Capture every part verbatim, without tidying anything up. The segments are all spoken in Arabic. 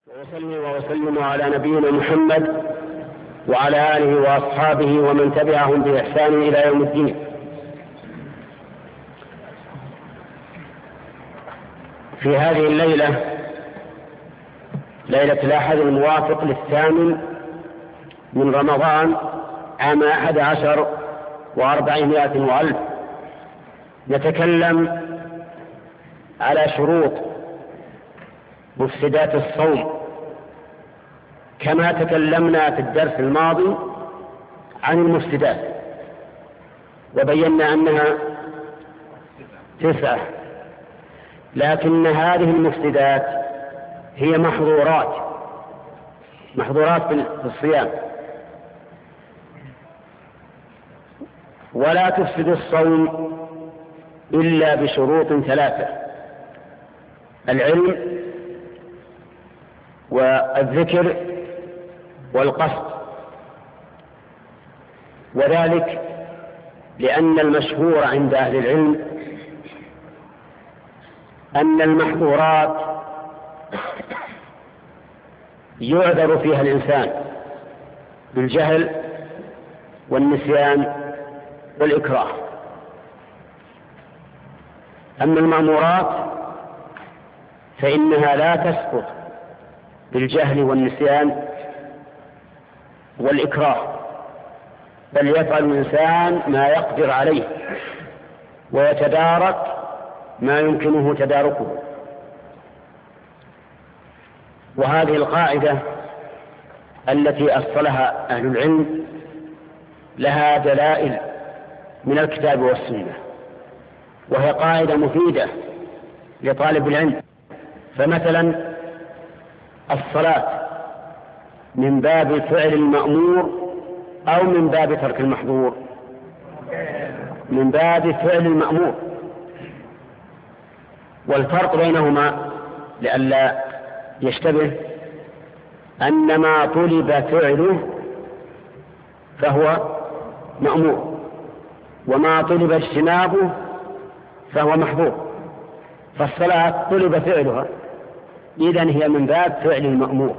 وأصلي وأسلم على نبينا محمد وعلى آله وأصحابه ومن تبعهم بإحسان إلى يوم الدين. في هذه الليلة، ليلة الأحد الموافق للثامن من رمضان عام أحد عشر وأربعمائة وألف، نتكلم على شروط مفسدات الصوم، كما تكلمنا في الدرس الماضي عن المفسدات وبينا أنها تسعة، لكن هذه المفسدات هي محظورات محظورات في الصيام، ولا تفسد الصوم إلا بشروط ثلاثة: العلم والذكر والقصد. وذلك لأن المشهور عند أهل العلم أن المحظورات يعذر فيها الإنسان بالجهل والنسيان والإكراه، أما المأمورات فإنها لا تسقط بالجهل والنسيان والإكراه، بل يفعل الإنسان ما يقدر عليه ويتدارك ما يمكنه تداركه. وهذه القاعدة التي أصلها أهل العلم لها دلائل من الكتاب والسنة، وهي قاعدة مفيدة لطالب العلم. فمثلا الصلاة من باب فعل المأمور أو من باب ترك المحظور؟ من باب فعل المأمور، والفرق بينهما لئلا يشتبه أن ما طلب فعله فهو مأمور، وما طلب اجتنابه فهو محظور. فالصلاة طلب فعلها، إذن هي من باب فعل المأمور،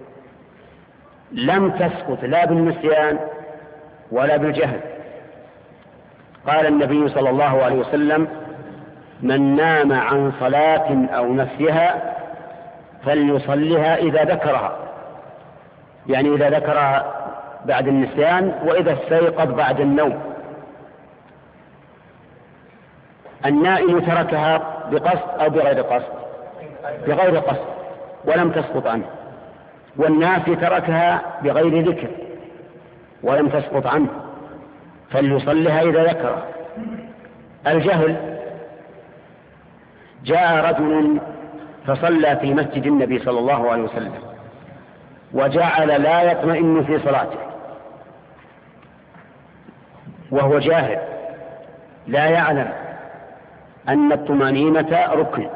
لم تسقط لا بالنسيان ولا بالجهل. قال النبي صلى الله عليه وسلم: من نام عن صلاة أو نسيها فليصلها إذا ذكرها، يعني إذا ذكرها بعد النسيان وإذا استيقظ بعد النوم. النائم تركها بقصد أو بغير قصد؟ بغير قصد ولم تسقط عنه. والناسي تركها بغير ذكر ولم تسقط عنه، فليصلها إذا ذكرها. الجهل: جاء رجل فصلى في مسجد النبي صلى الله عليه وسلم وجعل لا يطمئن في صلاته وهو جاهل لا يعلم أن الطمأنينة ركن،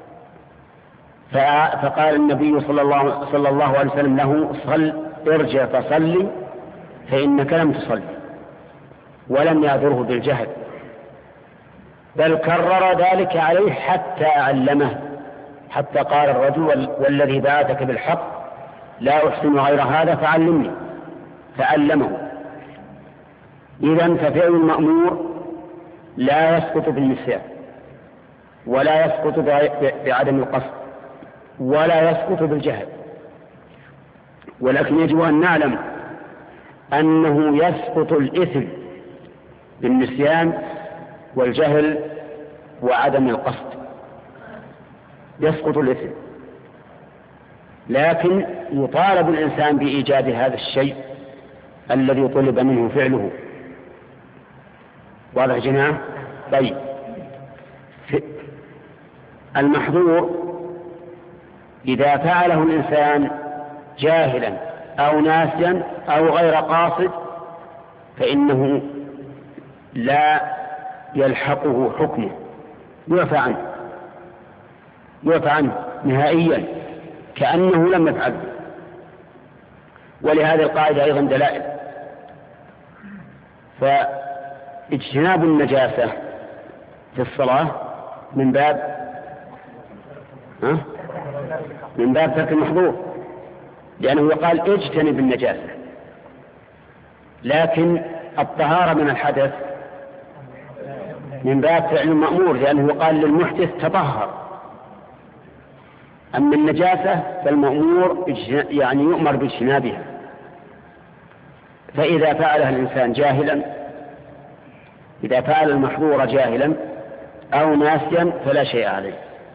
فقال النبي صلى الله, صلى الله عليه وسلم له: صل ارجع فصلي فإنك لم تصلي. ولم يعذره بالجهل، بل كرر ذلك عليه حتى علمه، حتى قال الرجل: والذي بعثك بالحق لا أحسن غير هذا فعلمني، فعلمه. إذن ففعل المأمور لا يسقط بالنسيان ولا يسقط بعدم القصد ولا يسقط بالجهل، ولكن يجب أن نعلم أنه يسقط الإثم بالنسيان والجهل وعدم القصد، يسقط الإثم، لكن يطالب الإنسان بإيجاد هذا الشيء الذي طلب منه فعله. واضح جماعة؟ طيب، المحظور إذا فعله الإنسان جاهلا أو ناسيا أو غير قاصد فإنه لا يلحقه حكمه، يعفى عنه يعفى عنه نهائيا كأنه لم يفعله. ولهذه القاعدة أيضا دلائل. فاجتناب النجاسة في الصلاة من باب ها؟ من باب ترك المحظور، لأنه يقال اجتنب النجاسة، لكن الطهارة من الحدث من باب فعل المأمور، لأنه يقال للمحدث تطهر. أما النجاسة فالمأمور يعني يؤمر باجتنابها. فإذا فعلها الإنسان جاهلا، إذا فعل المحظور جاهلا أو ناسيا فلا شيء عليه.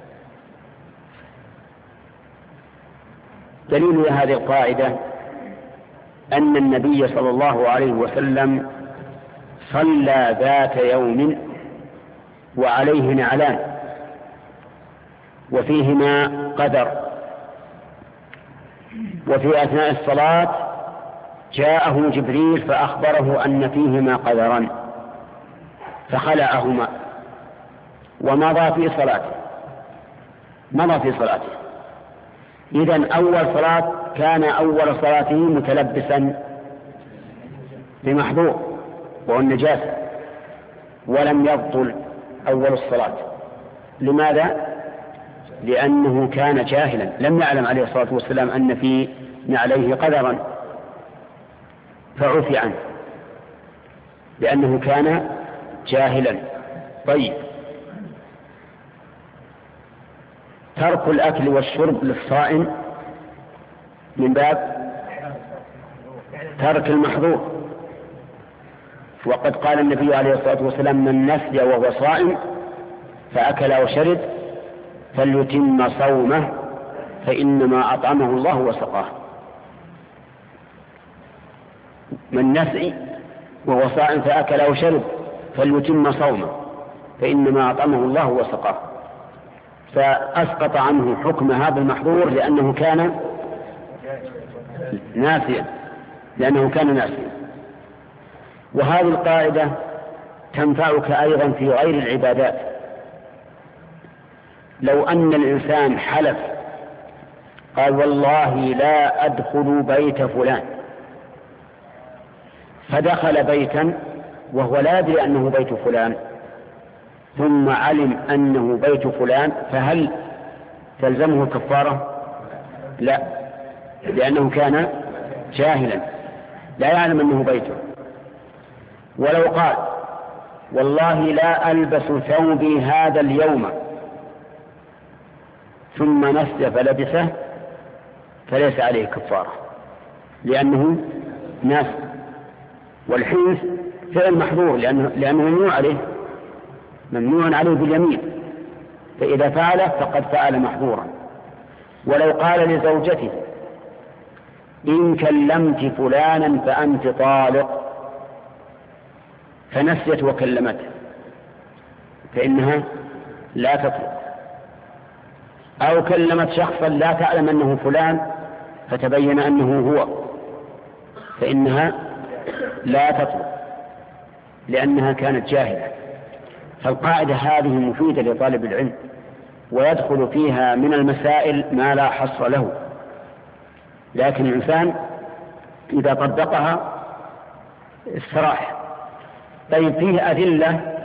دليل هذه القاعدة أن النبي صلى الله عليه وسلم صلى ذات يوم وعليه نعلان وفيهما قدر، وفي أثناء الصلاة جاءه جبريل فأخبره أن فيهما قدرا فخلعهما ومضى في صلاته مضى في صلاته إذن أول صلاة كان أول صلاته متلبسا بمحظور وهو النجاسة، ولم يبطل أول الصلاة. لماذا؟ لأنه كان جاهلا، لم يعلم عليه الصلاة والسلام أن في نعليه قدرا فعفي عنه لأنه كان جاهلا. طيب، ترك الأكل والشرب للصائم من باب ترك المحظور، وقد قال النبي عليه الصلاة والسلام: من نسي وهو صائم فأكل وشرب فليتم صومه فإنما أطعمه الله وسقاه. من نسي وهو صائم فأكل وشرب فليتم صومه فإنما أطعمه الله وسقاه، فأسقط عنه حكم هذا المحظور لأنه كان ناسيا لأنه كان ناسيا. وهذه القاعدة تنفعك أيضا في غير العبادات. لو أن الإنسان حلف قال: والله لا أدخل بيت فلان، فدخل بيتا وهو لا يدري أنه بيت فلان ثم علم أنه بيت فلان، فهل تلزمه كفارة؟ لا، لأنه كان جاهلا لا يعلم أنه بيته. ولو قال: والله لا ألبس ثوبي هذا اليوم، ثم نسي فلبسه، فليس عليه كفارة لأنه ناس. والحنث فعل محظور لأنه, لأنه ممنوع عليه ممنوع عليه باليمين، فإذا فعله فقد فعل محظورا. ولو قال لزوجته: إن كلمت فلانا فأنت طالق، فنسيت وكلمته، فإنها لا تطلق. أو كلمت شخصا لا تعلم أنه فلان فتبين أنه هو، فإنها لا تطلق لأنها كانت جاهلة. فالقاعدة هذه مفيدة لطالب العلم، ويدخل فيها من المسائل ما لا حصر له، لكن الإنسان إذا طبقها استراح. طيب، فيه أدلة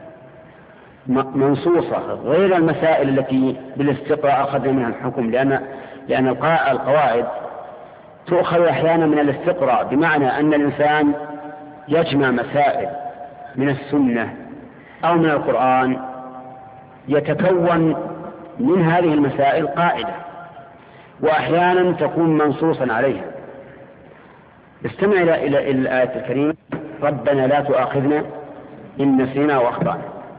منصوصة غير المسائل التي بالاستقراء أخذنا منها الحكم، لأن لأن القواعد تؤخذ أحيانا من الاستقراء، بمعنى أن الإنسان يجمع مسائل من السنة أو من القرآن يتكون من هذه المسائل قاعدة، وأحيانا تكون منصوصا عليها. استمع إلى الآية الكريمة: ربنا لا تؤاخذنا إن نسينا وأخطأنا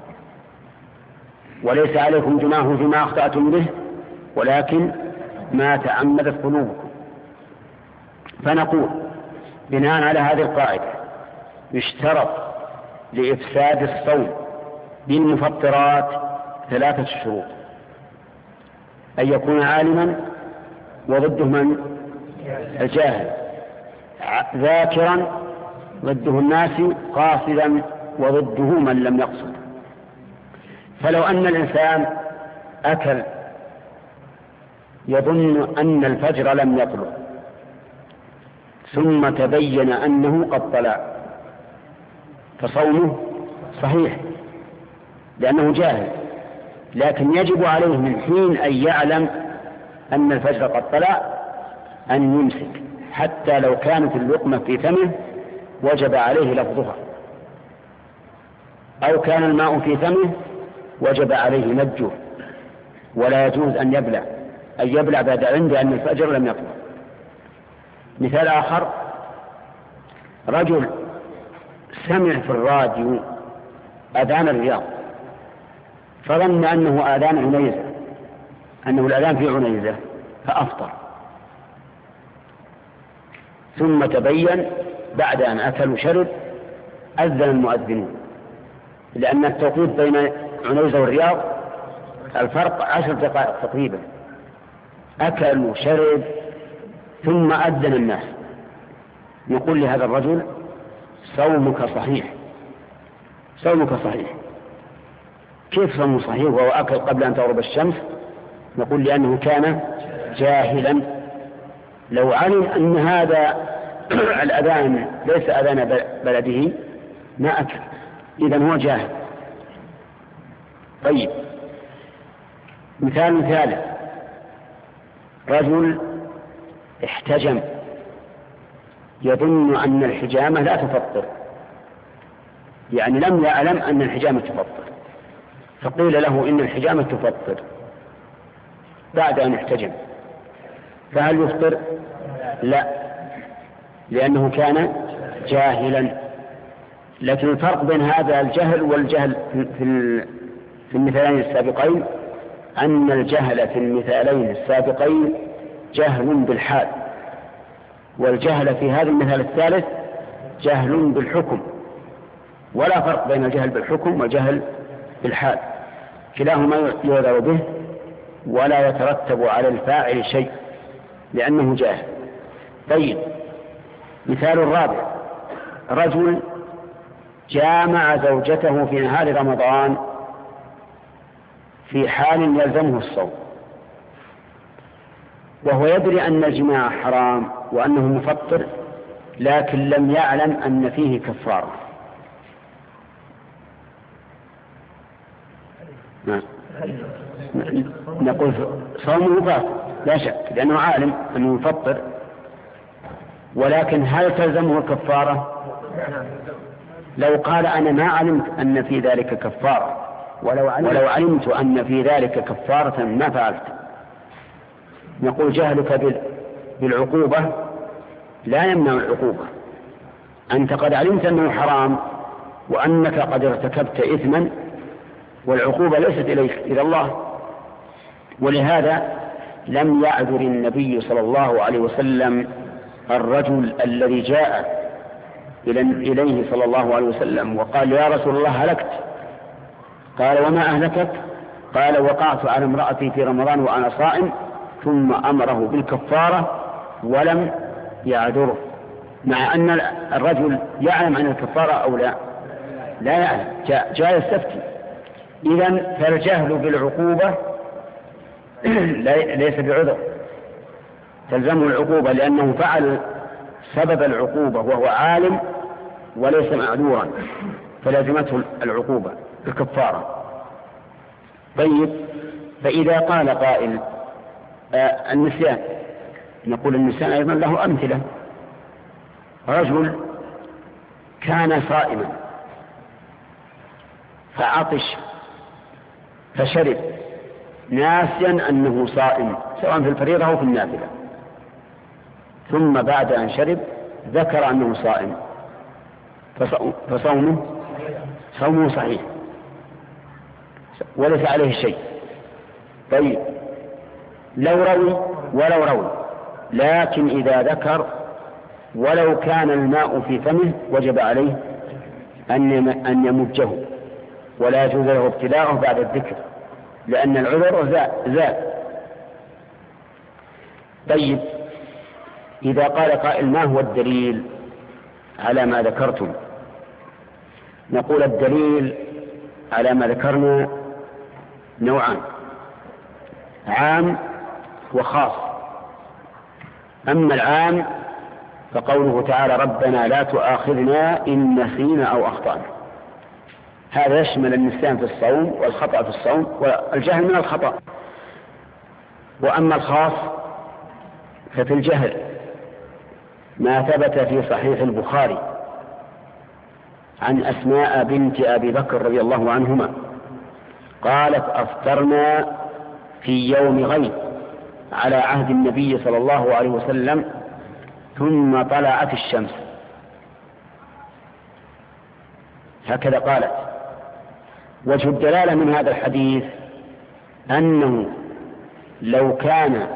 وليس عليكم جناح فيما أخطأتم به ولكن ما تعمدت قلوبكم. فنقول بناء على هذه القاعدة يشترط لإفساد الصوم بالمفطرات ثلاثة شروط: أن يكون عالما، وضده من؟ الجاهل، ذاكرا، ضده الناس، قاصدا، وضده من لم يقصد. فلو أن الإنسان أكل يظن أن الفجر لم يطلع ثم تبين أنه قد طلع، فصومه صحيح لأنه جاهل، لكن يجب عليه من حين أن يعلم أن الفجر قد طلع أن يمسك حتى لو كانت اللقمة في فمه وجب عليه لفظها، أو كان الماء في فمه وجب عليه مجه، ولا يجوز أن يبلع أن يبلع بعد عند أن الفجر لم يطلع. مثال آخر: رجل سمع في الراديو أذان الرياض فظن أنه أذان عنيزة، أنه الأذان في عنيزة، فأفطر، ثم تبين بعد أن أكل وشرب أذن المؤذنون، لأن التوقيت بين عنيزة والرياض الفرق عشر دقائق تقريبا. أكل وشرب ثم أذن الناس. يقول لهذا الرجل: صومك صحيح، صومك صحيح. كيف صومه صحيح وهو أكل قبل أن تغرب الشمس؟ نقول: لأنه كان جاهلا، لو علم أن هذا الأذان ليس أذان بلده ما أكل، إذن هو جاهل. طيب، مثال ثالث: رجل احتجم يظن أن الحجامة لا تفطر، يعني لم يعلم أن الحجامة تفطر، فقيل له إن الحجامة تفطر بعد أن احتجم، فهل يفطر؟ لا، لأنه كان جاهلا. لكن الفرق بين هذا الجهل والجهل في المثالين السابقين أن الجهل في المثالين السابقين جهل بالحال، والجهل في هذا المثال الثالث جهل بالحكم، ولا فرق بين الجهل بالحكم والجهل بالحال، كلاهما يعذر به ولا يترتب على الفاعل شيء لأنه جاهل. طيب، مثال الرابع: رجل جامع زوجته في نهار رمضان في حال يلزمه الصوم، وهو يدري أن الجماع حرام وأنه مفطر، لكن لم يعلم أن فيه كفارة. نقول صومه باطل لا شك، لأنه عالم أنه مفطر، ولكن هل تلزمه الكفارة؟ لو قال: أنا ما علمت أن في ذلك كفارة، ولو علمت, ولو علمت أن في ذلك كفارة ما فعلت. نقول: جهلك بالعقوبة لا يمنع العقوبة، أنت قد علمت أنه حرام وأنك قد ارتكبت إثما، والعقوبة ليست إليك إلى الله. ولهذا لم يعذر النبي صلى الله عليه وسلم الرجل الذي جاء إليه صلى الله عليه وسلم وقال: يا رسول الله هلكت. قال: وما أهلكك؟ قال: وقعت على امرأتي في رمضان وأنا صائم، ثم أمره بالكفارة ولم يعذره، مع أن الرجل يعلم عن الكفارة أو لا لا يعلم، جاء, جاء يستفتي. إذن فالجهل بالعقوبة ليس بعذر، تلزمه العقوبة لأنه فعل سبب العقوبة وهو عالم وليس معذورا، فلازمته العقوبة الكفارة. طيب، فإذا قال قائل: آه النسيان، نقول: النسيان أيضا له أمثلة. رجل كان صائما فعطش فشرب ناسيا أنه صائم، سواء في الفريضة أو في النافلة، ثم بعد أن شرب ذكر أنه صائم، فصومه صومه صحيح وليس عليه شيء. طيب، لو روي ولو روي، لكن إذا ذكر ولو كان الماء في فمه وجب عليه أن يمجه، ولا يجوز له ابتلاعه بعد الذكر لأن العذر زاد. طيب، إذا قال قائل: ما هو الدليل على ما ذكرتم؟ نقول: الدليل على ما ذكرنا نوعان: عام وخاص. أما العام فقوله تعالى: ربنا لا تؤاخذنا إن نسينا أو أخطأنا، هذا يشمل النسيان في الصوم والخطأ في الصوم والجهل من الخطأ. وأما الخاص ففي الجهل ما ثبت في صحيح البخاري عن أسماء بنت أبي بكر رضي الله عنهما قالت أفطرنا في يوم غيب على عهد النبي صلى الله عليه وسلم ثم طلعت الشمس، هكذا قالت. وجه الدلالة من هذا الحديث أنه لو كان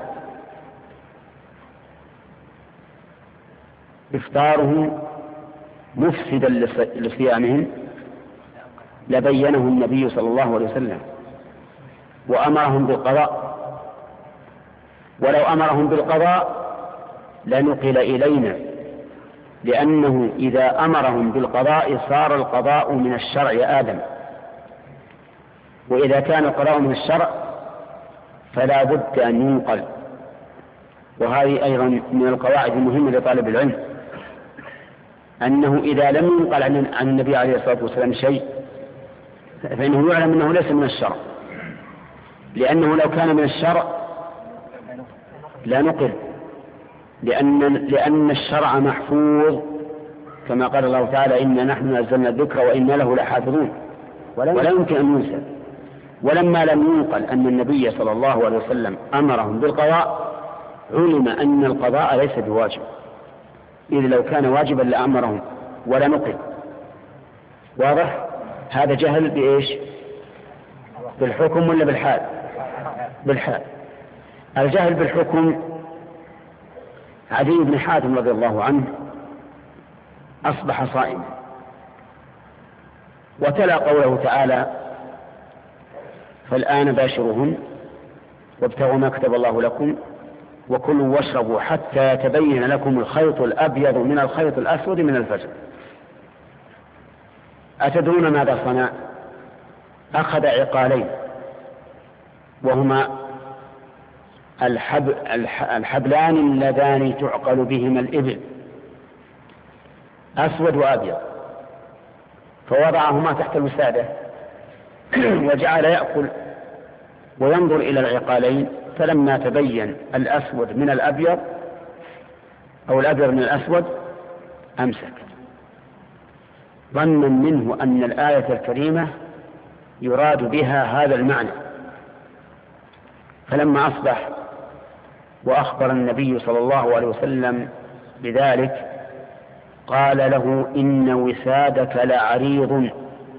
إفطارهم مفسدا لصيامهم لبينه النبي صلى الله عليه وسلم وأمرهم بالقضاء، ولو أمرهم بالقضاء لنقل إلينا، لأنه إذا أمرهم بالقضاء صار القضاء من الشرع آدم، وإذا كان القضاء من الشرع فلا بد أن ينقل. وهذه أيضا من القواعد المهمة لطالب العلم، أنه إذا لم ينقل عن النبي عليه الصلاة والسلام شيء فإنه يعلم أنه ليس من الشرع، لأنه لو كان من الشرع لا نقل، لأن, لأن الشرع محفوظ كما قال الله تعالى إنا نحن نزلنا الذكر وإنا له لحافظون، ولا يمكن أن ينسى. ولما لم ينقل أن النبي صلى الله عليه وسلم أمرهم بالقضاء علم أن القضاء ليس بواجب، إذ لو كان واجبا لأمرهم ولا نقل. واضح؟ هذا جهل بإيش؟ بالحكم ولا بالحال؟ بالحال. الجهل بالحكم عدي بن حاتم رضي الله عنه أصبح صائما وتلا قوله تعالى فالآن باشروهن وابتغوا ما كتب الله لكم وكلوا واشربوا حتى يتبين لكم الخيط الأبيض من الخيط الأسود من الفجر. أتدرون ماذا صنع؟ أخذ عقالين وهما الحب الحبلان اللذان تعقل بهما الإبل أسود وأبيض، فوضعهما تحت الوسادة وجعل يأكل وينظر إلى العقالين، فلما تبين الأسود من الأبيض أو الأبيض من الأسود أمسك، ظنا منه أن الآية الكريمة يراد بها هذا المعنى. فلما أصبح وأخبر النبي صلى الله عليه وسلم بذلك قال له إن وسادك لعريض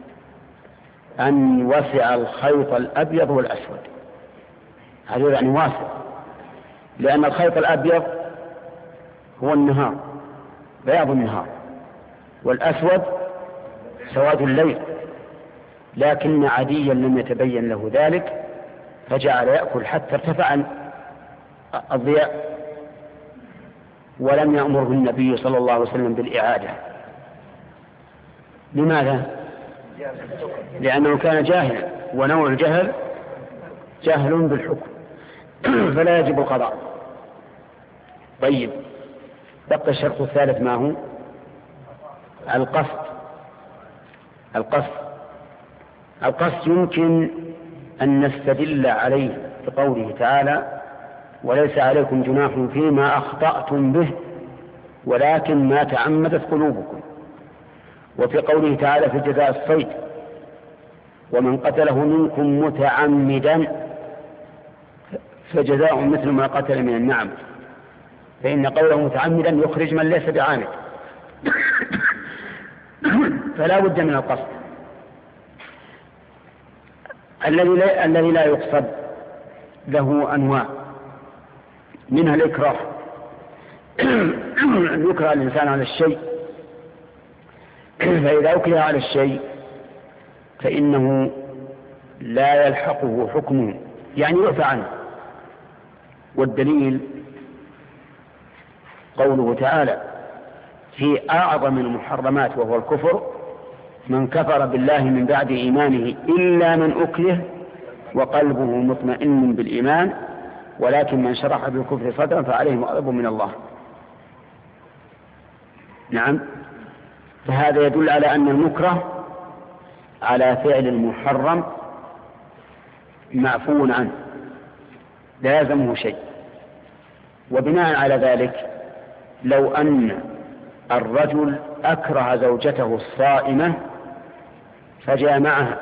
أن وسع الخيط الأبيض والأسود. هذا يعني واسع، لأن الخيط الأبيض هو النهار بياض النهار والأسود سواد الليل، لكن عديا لم يتبين له ذلك فجعل يأكل حتى ارتفع الضياء، ولم يأمره النبي صلى الله عليه وسلم بالإعادة. لماذا؟ لأنه كان جاهلا، ونوع الجهل جهل بالحكم فلا يجب القضاء. طيب، بقى الشرط الثالث ما هو؟ القصد. القصد القصد يمكن أن نستدل عليه بقوله تعالى وليس عليكم جناح فيما أخطأتم به ولكن ما تعمدت قلوبكم، وفي قوله تعالى في جزاء الصيد ومن قتله منكم متعمدا فجزاء مثل ما قتل من النعم، فإن قوله متعمدا يخرج من ليس بعامد فلا بد من القصد. الذي لا يقصد له أنواع، منها الإكراه أن يكره الإنسان على الشيء، فإذا أكره على الشيء فإنه لا يلحقه حكمه، يعني يعفى عنه. والدليل قوله تعالى في أعظم المحرمات وهو الكفر من كفر بالله من بعد إيمانه إلا من أكره وقلبه مطمئن بالإيمان ولكن من شرح بالكفر صدرا فعليهم غضب من الله. نعم، فهذا يدل على أن المكره على فعل المحرم معفو عنه لا يلزمه شيء، وبناء على ذلك لو أن الرجل أكره زوجته الصائمة فجامعها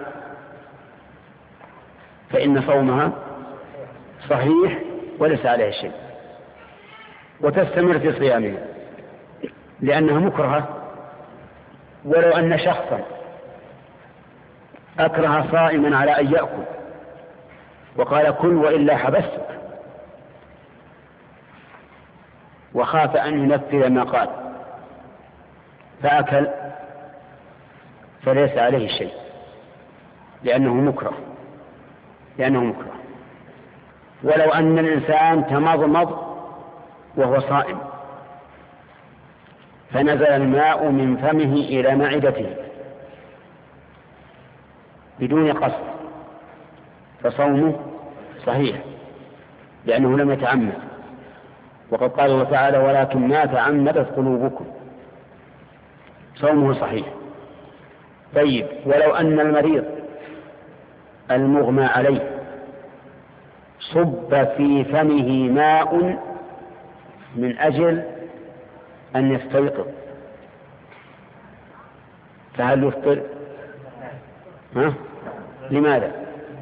فإن صومها صحيح وليس عليه شيء وتستمر في صيامها لأنها مكرهة. ولو أن شخصا أكره صائما على أن يأكل وقال كل وإلا حبستك وخاف أن ينفذ ما قال فأكل فليس عليه شيء لأنه مكره لأنه مكره. ولو أن الإنسان تمضمض وهو صائم فنزل الماء من فمه إلى معدته بدون قصد فصومه صحيح لأنه لم يتعمد، وقد قال الله تعالى ولكن ما تعمدت قلوبكم، صومه صحيح. طيب ولو أن المريض المغمى عليه صب في فمه ماء من أجل أن يستيقظ فهل يفطر؟ ها؟ لماذا؟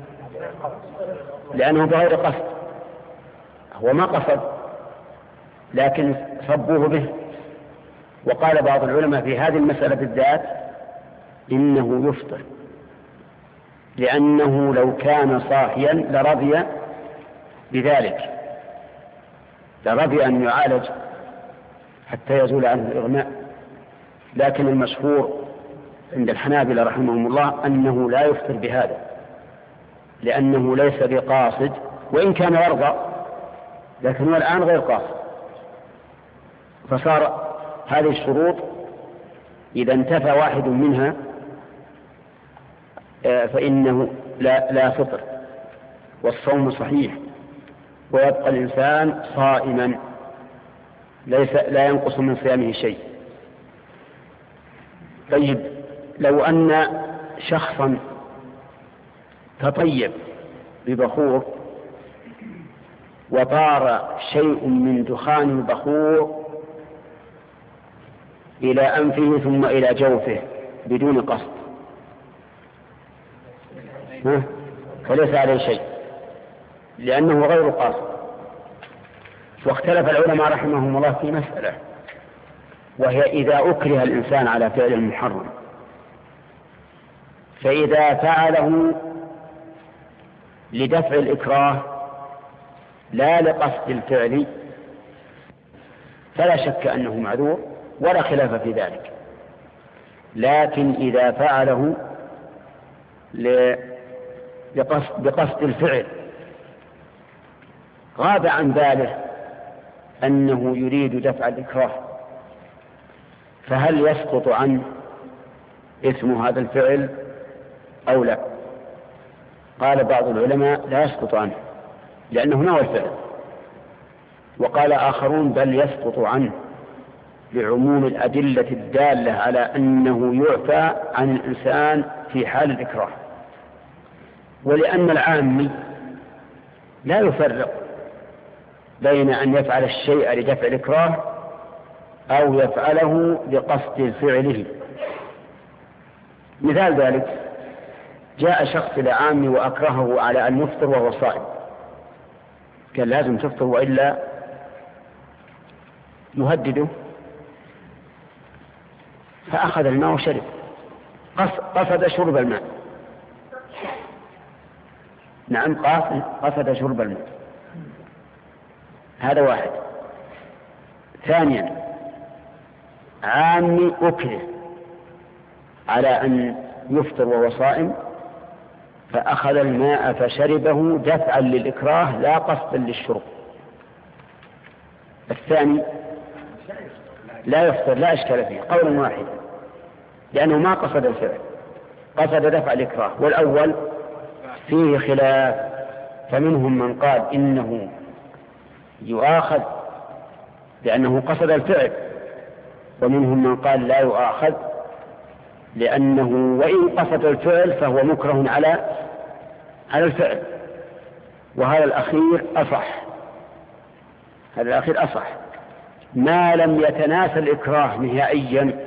لأنه بغير قصد، هو ما قصد لكن صبوه به. وقال بعض العلماء في هذه المسألة بالذات إنه يفطر لأنه لو كان صاحيا لرضي بذلك، لرضي أن يعالج حتى يزول عنه الإغماء. لكن المشهور عند الحنابلة رحمهم الله أنه لا يفطر بهذا لأنه ليس بقاصد، وإن كان يرضى لكن هو الآن غير قاصد. فصار هذه الشروط إذا انتفى واحد منها فإنه لا, لا فطر والصوم صحيح ويبقى الإنسان صائما ليس لا ينقص من صيامه شيء. طيب لو أن شخصا تطيب ببخور وطار شيء من دخان البخور إلى أنفه ثم إلى جوفه بدون قصد فليس عليه شيء لأنه غير قاصد. واختلف العلماء رحمهم الله في مسألة، وهي إذا أكره الإنسان على فعل محرم فإذا فعله لدفع الإكراه لا لقصد الفعل فلا شك أنه معذور ولا خلاف في ذلك. لكن إذا فعله لقصد بقصد الفعل غاب عن باله أنه يريد دفع الإكراه فهل يسقط عنه اسم هذا الفعل أو لا؟ قال بعض العلماء لا يسقط عنه لأنه نوى الفعل، وقال آخرون بل يسقط عنه لعموم الأدلة الدالة على أنه يعفى عن الإنسان في حال الإكراه. ولأن العامي لا يفرق بين أن يفعل الشيء لدفع الإكراه أو يفعله لقصد فعله. مثال ذلك جاء شخص إلى عامي وأكرهه على أن يفطر وهو صائم، كان لازم تفطر وإلا يهدده، فأخذ الماء وشرب، قصد شرب الماء. نعم قصد شرب الماء، هذا واحد. ثانيا عامي أكره على أن يفطر وهو صائم فأخذ الماء فشربه دفعا للإكراه لا قصدا للشرب. الثاني لا يفطر لا إشكال فيه قولا واحدا لأنه ما قصد الفعل، قصد دفع الإكراه. والأول فيه خلاف، فمنهم من قال إنه يؤاخذ لأنه قصد الفعل، ومنهم من قال لا يؤاخذ لأنه وإن قصد الفعل فهو مكره على على الفعل. وهذا الأخير أصح، هذا الأخير أصح، ما لم يتناسى الإكراه نهائيا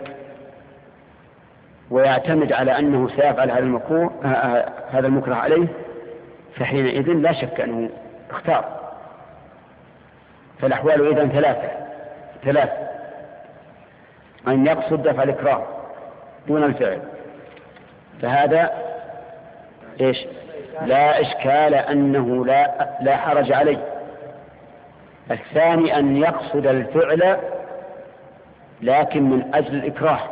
ويعتمد على أنه سيفعل هذا المكروه هذا المكره عليه، فحينئذ لا شك أنه اختار. فالأحوال إذن ثلاثة ثلاثة أن يقصد دفع الإكراه دون الفعل، فهذا إيش لا إشكال أنه لا, لا حرج عليه. الثاني أن يقصد الفعل لكن من أجل الإكراه،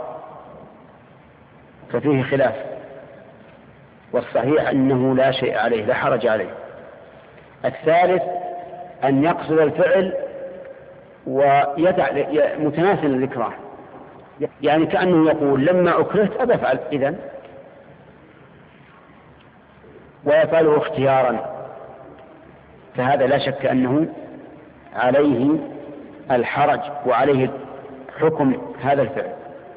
ففيه خلاف، والصحيح أنه لا شيء عليه لا حرج عليه. الثالث أن يقصد الفعل ويدع متناسل الإكراه، يعني كأنه يقول لما أكرهت أبى أفعل إذن، ويفعله اختيارا، فهذا لا شك أنه عليه الحرج وعليه حكم هذا الفعل.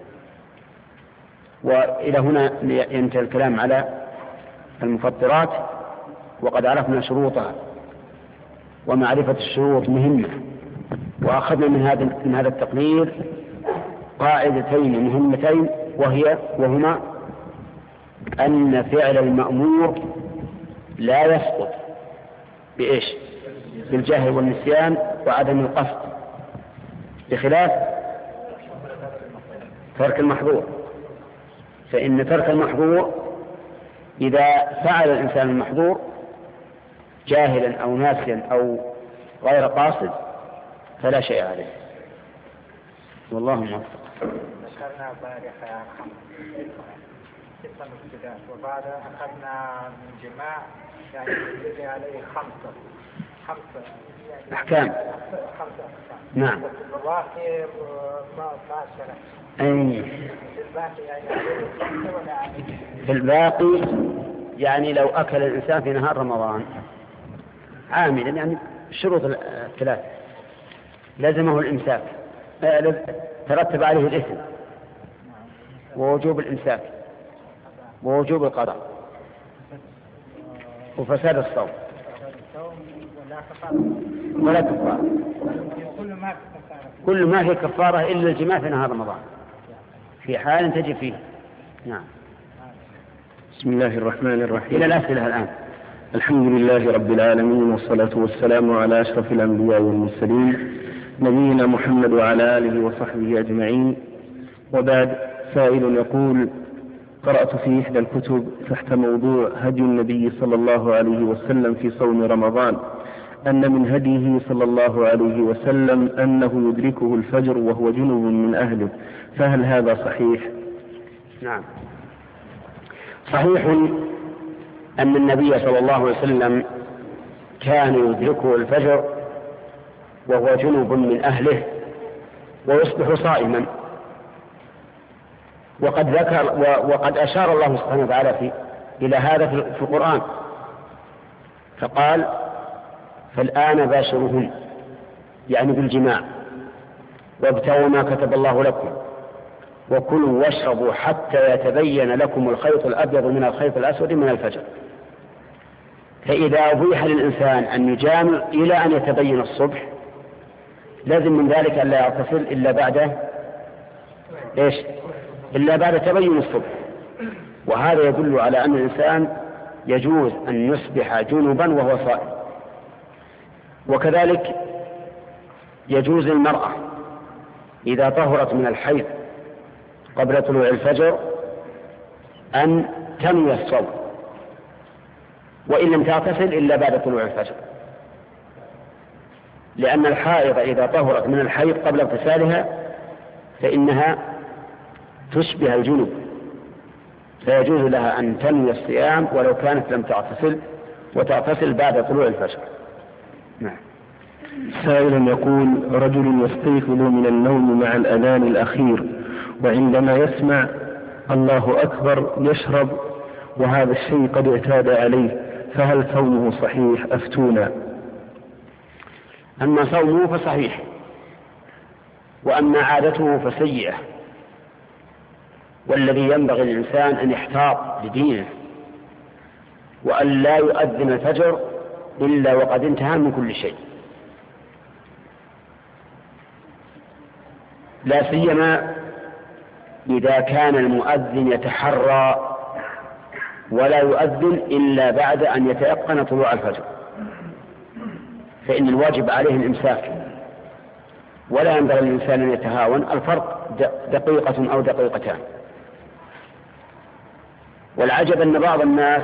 وإلى هنا ينتهي الكلام على المفطرات، وقد عرفنا شروطها، ومعرفة الشروط مهمة. وأخذنا من هذا من هذا التقرير قاعدتين مهمتين، وهي وهما أن فعل المأمور لا يسقط بإيش؟ بالجهل والنسيان وعدم القصد، بخلاف ترك المحظور. فإن ترك المحظور إذا فعل الإنسان المحظور جاهلا أو ناسيا أو غير قاصد فلا شيء عليه، والله موفق. ذكرنا بارحة ستة مبتدأات، وبعد أخذنا من جماع يعني يجري عليه خمسة خمسة يعني أحكام خمسة أحكام. نعم. الباقي ما ما شرع. أي. الباقي يعني ولا عليه. في الباقي يعني لو أكل الإنسان في نهار رمضان عاملا، يعني الشروط الثلاث لازمه الإمساك، ترتب عليه الإثم ووجوب الإمساك ووجوب القضاء وفساد الصوم ولا كفارة، كل ما في كفارة إلا الجماع في نهار رمضان في حال تجي فيه. نعم. بسم الله الرحمن الرحيم. إلى الأسئلة الآن. الحمد لله رب العالمين، والصلاة والسلام على أشرف الأنبياء والمرسلين نبينا محمد وعلى آله وصحبه أجمعين، وبعد. سائل يقول: قرأت في إحدى الكتب تحت موضوع هدي النبي صلى الله عليه وسلم في صوم رمضان أن من هديه صلى الله عليه وسلم أنه يدركه الفجر وهو جنب من أهله، فهل هذا صحيح؟ نعم، صحيح أن النبي صلى الله عليه وسلم كان يدركه الفجر وهو جنب من أهله ويصبح صائما، وقد ذكر وقد أشار الله سبحانه وتعالى في إلى هذا في القرآن، فقال: فالآن باشروهن، يعني بالجماع، وابتغوا ما كتب الله لكم، وكلوا واشربوا حتى يتبين لكم الخيط الأبيض من الخيط الأسود من الفجر. فإذا أبيح للإنسان أن يجامع إلى أن يتبين الصبح لازم من ذلك أن لا يغتسل إلا بعد إيش؟ إلا بعد تبين الصبح، وهذا يدل على أن الإنسان يجوز أن يصبح جنبا وهو صائم. وكذلك يجوز للمرأة إذا طهرت من الحيض قبل طلوع الفجر أن تنوي الصوم وإن لم تغتسل إلا بعد طلوع الفجر، لأن الحائض إذا طهرت من الحيض قبل اغتسالها فإنها تشبه الجنب، فيجوز لها أن تنوي الصيام ولو كانت لم تغتسل، وتغتسل بعد طلوع الفجر. نعم. سائل يقول: رجل يستيقظ من النوم مع الأذان الأخير، وعندما يسمع الله أكبر يشرب، وهذا الشيء قد اعتاد عليه، فهل صومه صحيح؟ أفتونا. أما صومه فصحيح، وأما عادته فسيئة، والذي ينبغي للإنسان أن يحتاط لدينه وأن لا يؤذن الفجر إلا وقد انتهى من كل شيء، لا سيما إذا كان المؤذن يتحرى ولا يؤذن إلا بعد أن يتيقن طلوع الفجر، فإن الواجب عليه الإمساك، ولا ينبغي للإنسان أن يتهاون. الفرق دقيقة أو دقيقتان. والعجب أن بعض الناس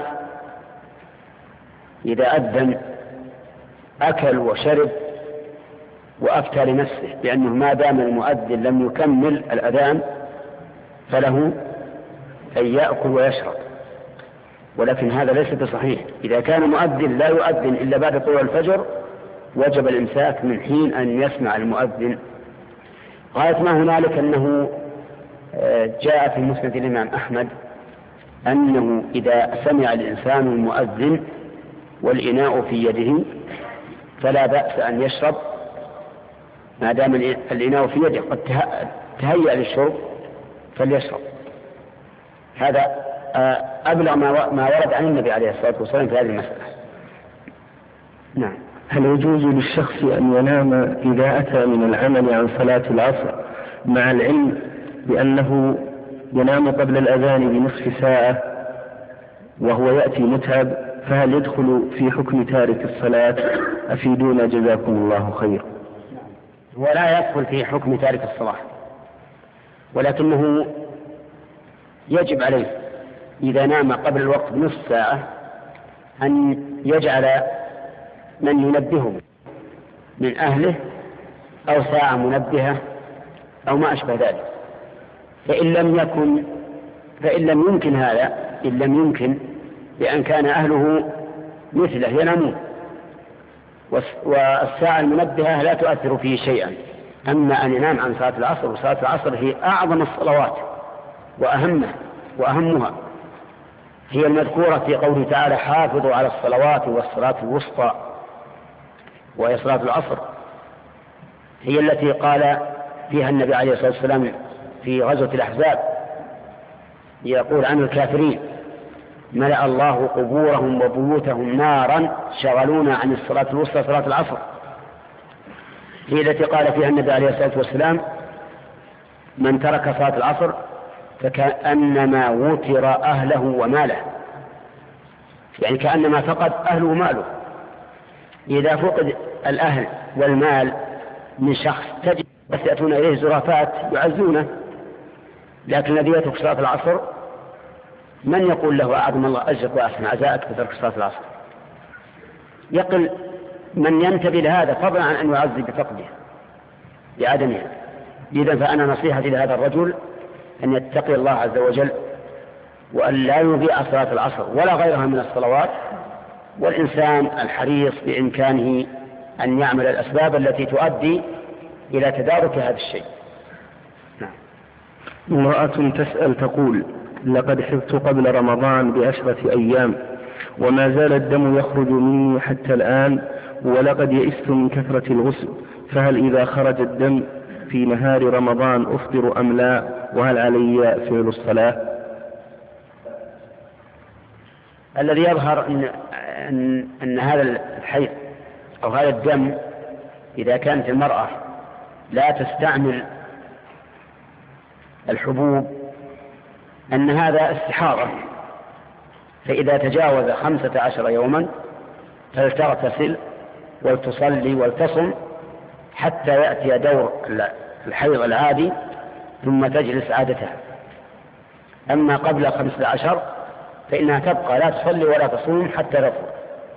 إذا أذن أكل وشرب وأفتى لنفسه بأنه ما دام المؤذن لم يكمل الأذان فله أن يأكل ويشرب، ولكن هذا ليس بصحيح. إذا كان مؤذن لا يؤذن إلا بعد طلوع الفجر وجب الإمساك من حين أن يسمع المؤذن. غاية ما هنالك أنه جاء في مسند الإمام أحمد أنه إذا سمع الإنسان المؤذن والإناء في يده فلا بأس أن يشرب ما دام الإناء في يده قد تهيأ للشرب فليشرب. هذا أبلغ ما ورد عن النبي عليه الصلاة والسلام في هذه المسألة. نعم. هل يجوز للشخص أن ينام إذا أتى من العمل عن صلاة العصر مع العلم بأنه ينام قبل الأذان بنصف ساعة وهو يأتي متعب، فهل يدخل في حكم تارك الصلاة؟ أفيدونا جزاكم الله خير. ولا يدخل في حكم تارك الصلاة، ولكنه يجب عليه إذا نام قبل الوقت بنصف ساعة أن يجعل من ينبهه من أهله أو ساعة منبهة أو ما أشبه ذلك. فإن لم يكن فإن لم يمكن هذا إن لم يمكن بأن كان أهله مثله ينامون، والساعة المنبهة لا تؤثر فيه شيئا. أما أن ينام عن صلاة العصر، وصلاة العصر هي أعظم الصلوات وأهمها وأهمها، هي المذكورة في قوله تعالى حافظوا على الصلوات والصلاة الوسطى، وهي صلاة العصر، هي التي قال فيها النبي عليه الصلاة والسلام في غزوة الأحزاب يقول عن الكافرين ملأ الله قبورهم وبيوتهم نارا شغلونا عن الصلاة الوسطى صلاة العصر. هي التي قال فيها النبي عليه الصلاة والسلام من ترك صلاة العصر فكأنما وتر أهله وماله، يعني كأنما فقد أهله وماله. إذا فقد الأهل والمال من شخص تجد بس يأتون إليه زرافات يعزونه، لكن الذي يترك صلاة العصر من يقول له أعظم الله أجرك وأحسن عزاءك بترك صلاة العصر؟ يقل من ينتبه لهذا فضلا عن أن يعزي بفقده بعدمها. إذا فأنا نصيحتي لهذا الرجل أن يتقي الله عز وجل وأن لا يضيع صلاة العصر ولا غيرها من الصلوات، والإنسان الحريص بإمكانه أن يعمل الأسباب التي تؤدي إلى تدارك هذا الشيء. نعم. امرأة تسأل تقول لقد حفظت قبل رمضان بعشرة أيام وما زال الدم يخرج مني حتى الآن، ولقد يئست من كثرة الغسل، فهل إذا خرج الدم في نهار رمضان أفطر أم لا؟ وهل علي فعل الصلاة؟ الذي يظهر أن, أن, أن هذا الحيض أو هذا الدم إذا كانت المرأة لا تستعمل الحبوب أن هذا استحاضة، فإذا تجاوز خمسة عشر يوما فلتغتسل ولتصلي ولتصم حتى يأتي دور الحيض العادي ثم تجلس عادتها. أما قبل خمسة عشر فإنها تبقى لا تصلي ولا تصوم حتى تفطر.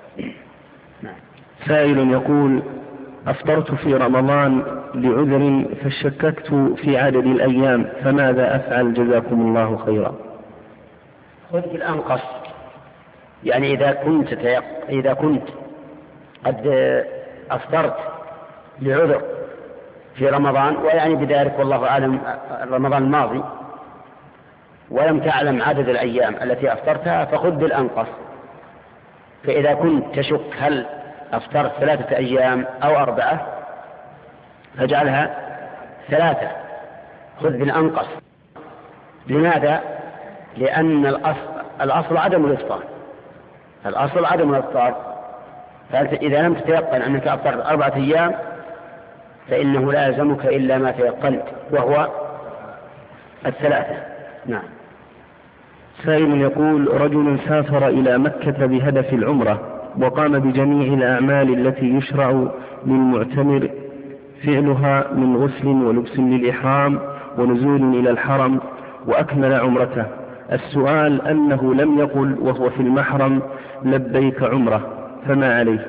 سائل يقول أفطرت في رمضان لعذر فشككت في عدد الأيام، فماذا أفعل جزاكم الله خيرا؟ خذ بالأنقص، يعني إذا كنت تيق... إذا كنت قد أفطرت لعذر في رمضان ويعني بذلك والله أعلم رمضان الماضي ولم تعلم عدد الأيام التي أفطرتها فخذ بالأنقص. فإذا كنت تشك هل أفطرت ثلاثة أيام أو أربعة فاجعلها ثلاثة، خذ بالأنقص. لماذا؟ لأن الأصل, الأصل عدم الإفطار، الأصل عدم الإفطار. فأنت إذا لم تتيقن أنك أفطرت أربعة أيام فإنه لا يلزمك إلا ما تيقنت وهو الثلاثة. نعم. سائل يقول: رجل سافر إلى مكة بهدف العمرة وقام بجميع الأعمال التي يشرع للمعتمر فعلها من غسل ولبس للإحرام ونزول إلى الحرم وأكمل عمرته. السؤال أنه لم يقل وهو في المحرم لبيك عمرة، فما عليه؟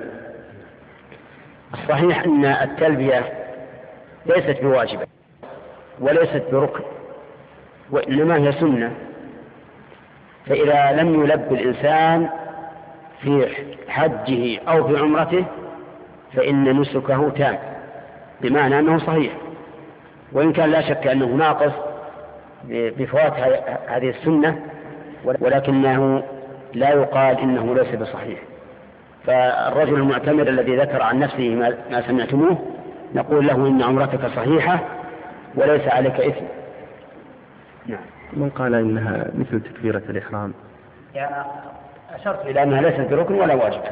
الصحيح أن التلبية ليست بواجبة وليست بركن، وإنما هي سنة. فإذا لم يلب الإنسان في حجه أو في عمرته فإن نسكه تام، بمعنى أنه صحيح، وإن كان لا شك أنه ناقص بفوات هذه السنة، ولكنه لا يقال إنه ليس بصحيح. فالرجل المعتمر الذي ذكر عن نفسه ما سمعتموه نقول له إن عمرتك صحيحة وليس عليك إثم. نعم. من قال إنها مثل تكبيرة الإحرام؟ يعني أشرت إلى أنها ليست بركن ولا واجب.